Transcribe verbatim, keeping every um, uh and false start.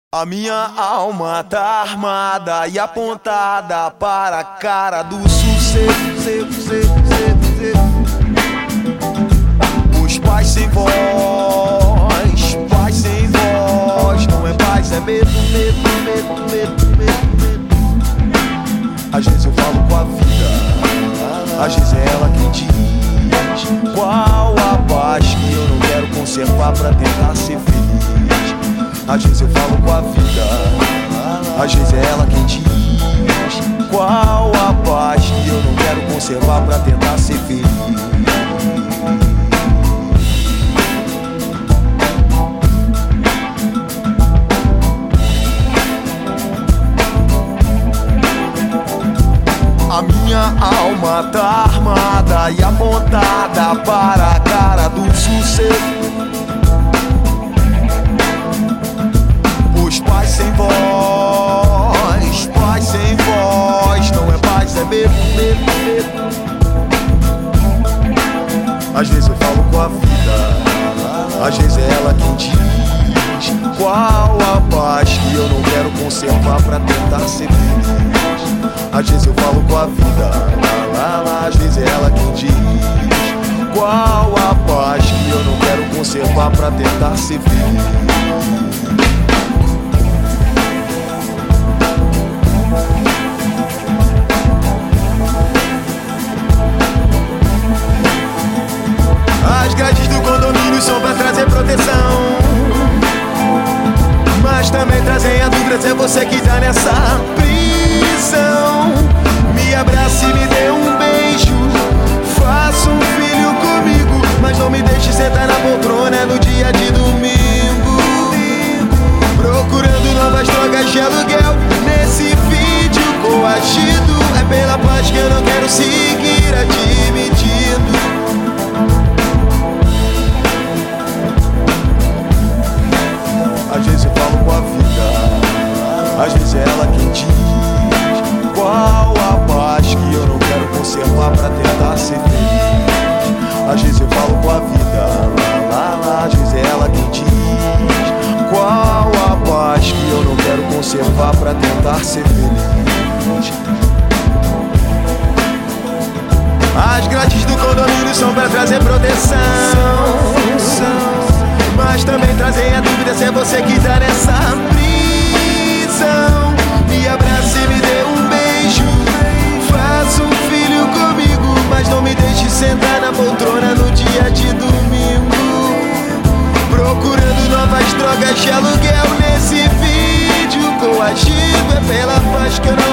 A minha alma tá armada e apontada para a cara do sucesso, seco, seco, seco, seco. Os pais sem voz, pais sem voz. Não é paz, é medo, medo, medo, medo, medo, medo. Às vezes eu falo com a vida, às vezes é ela quem diz qual a paz que eu não quero conservar pra tentar ser feliz. Às vezes eu falo com a vida, às vezes é ela quem diz qual a paz que eu não quero conservar pra tentar ser feliz. A minha alma tá armada e apontada para a cara do sucesso. Os pais sem voz, pais sem voz. Não é paz, é medo, medo, medo. Às vezes eu falo com a vida, às vezes é ela quem diz qual a paz que eu não quero conservar pra tentar ser feliz. Às vezes eu falo com a vida, lá, lá, lá. Às vezes é ela quem diz qual a paz que eu não quero conservar pra tentar ser feliz. As grades do condomínio são pra trazer proteção, mas também trazem a dúvida se é você que tá nessa prisão. Me abrace e me dê um beijo, faça um filho comigo, mas não me deixe sentar na poltrona no dia de domingo, procurando novas drogas de aluguel nesse vídeo coagido. É pela paz que eu não quero seguir admitindo. Às vezes eu falo com a vida, às vezes é ela quem diz qual a paz que eu não quero conservar pra tentar ser feliz. Às vezes eu falo com a vida, lá, lá, lá. Às vezes é ela quem diz qual a paz que eu não quero conservar pra tentar ser feliz. As grades do condomínio são pra trazer proteção, mas também trazem a dúvida se é você que tá nessa prisão. Me abrace e me dê um beijo, faça um filho comigo, mas não me deixe sentar na poltrona no dia de domingo, procurando novas drogas de aluguel nesse vídeo coagido. É pela paz que eu não